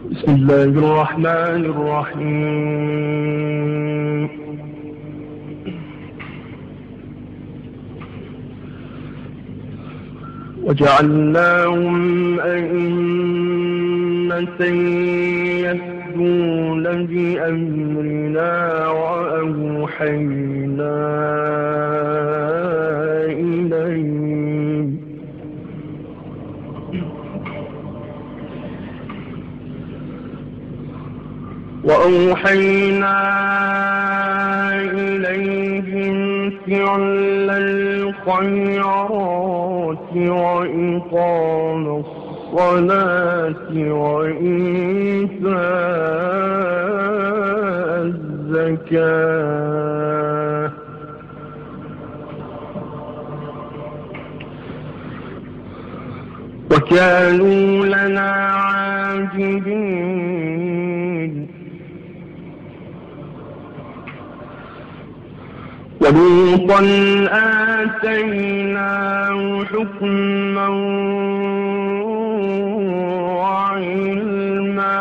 بسم الله الرحمن الرحيم. وجعلناهم أئمة يهدون بأمرنا وأوحينا إليهم فعل الخيرات وإقام الصلاة وإيتاء الزكاة وكانوا لنا عابدين. ولوطا آتيناه حكما وعلما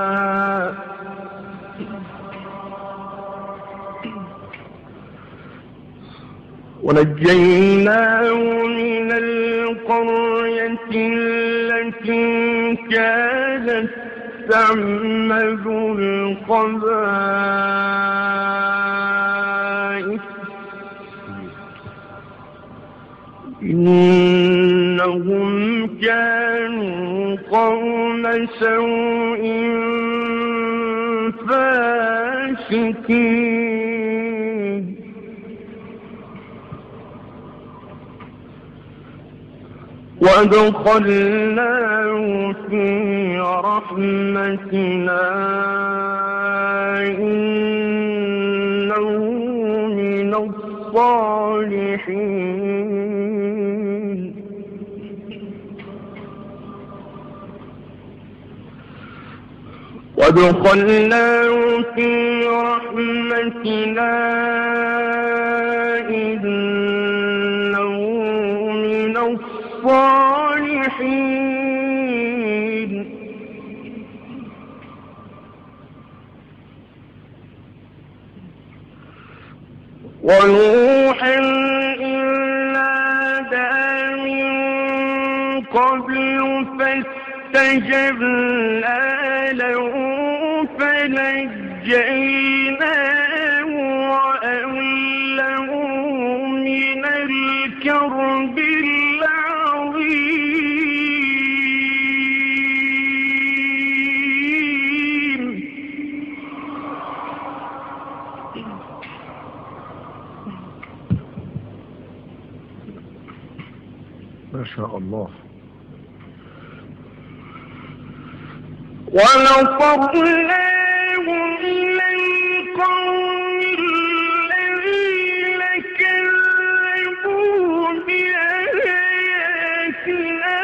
ونجيناه من القرية التي كانت تعمل الخبائث إنهم كانوا قوم سوء فاسقين. وأدخلناه في رحمتنا إنه من الصالحين. وادخلناه في رحمتنا إنه من الصالحين. ونوحا إذ نادى من قبل فاستجبنا له فنجيناه وأهله من الكرب العظيم. ما شاء الله. ونصرناه إلى القوم الذين كذبوا بآياتنا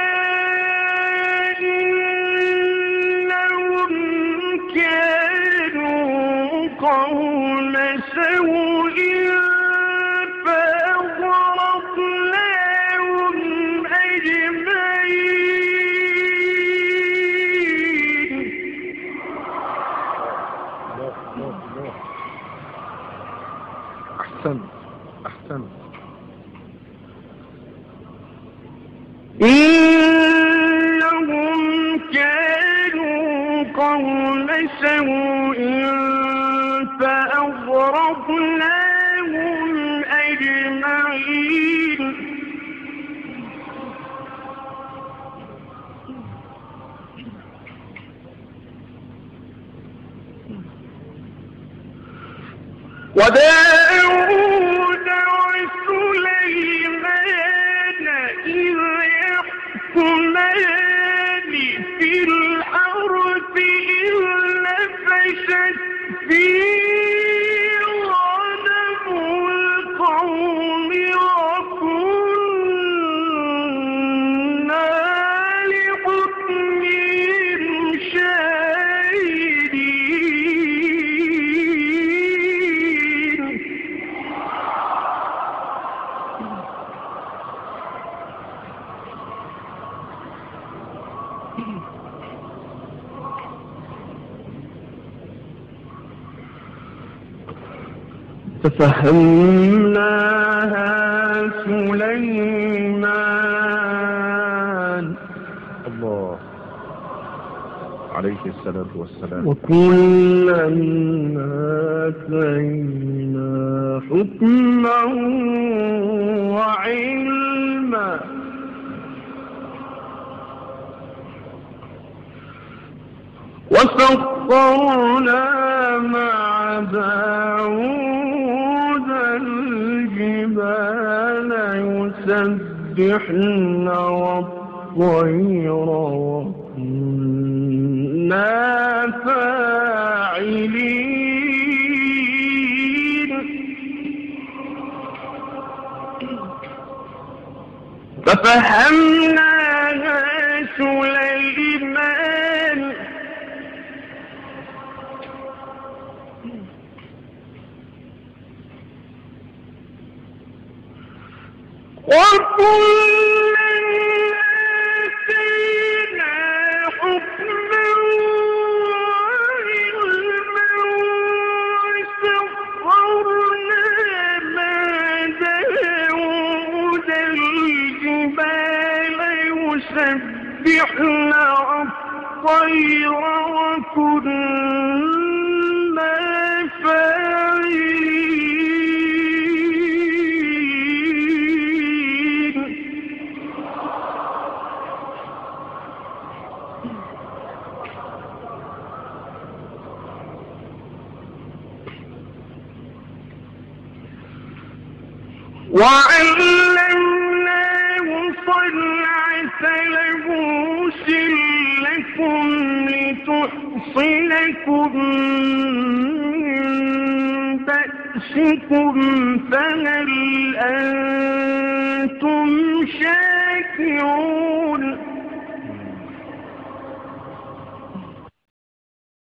إنهم كانوا قوم سوء فأغرقناهم أجمعين. أحسن. إنهم كانوا قوم سوء فأغرقناهم أجمعين. وداود وسليمان إذ يحكمان في الحرث إذ نفشت فيه غنم القوم وكنا لحكمهم شاهدين. ففهمناها سليمان الله عليه الصلاة والسلام. وكلا آتينا حكما وعلما وسخرنا مع داود الجبال يسبحن والطير وكنا فاعلين ففهمناها سليمان وكلا آتينا حكما وعلما وسخرنا مع داود الجبال يسبحن والطير وكنا فاعلين وعلمناه صنعة لبوس لكم لتحصنكم من بأسكم فهل أنتم شاكرون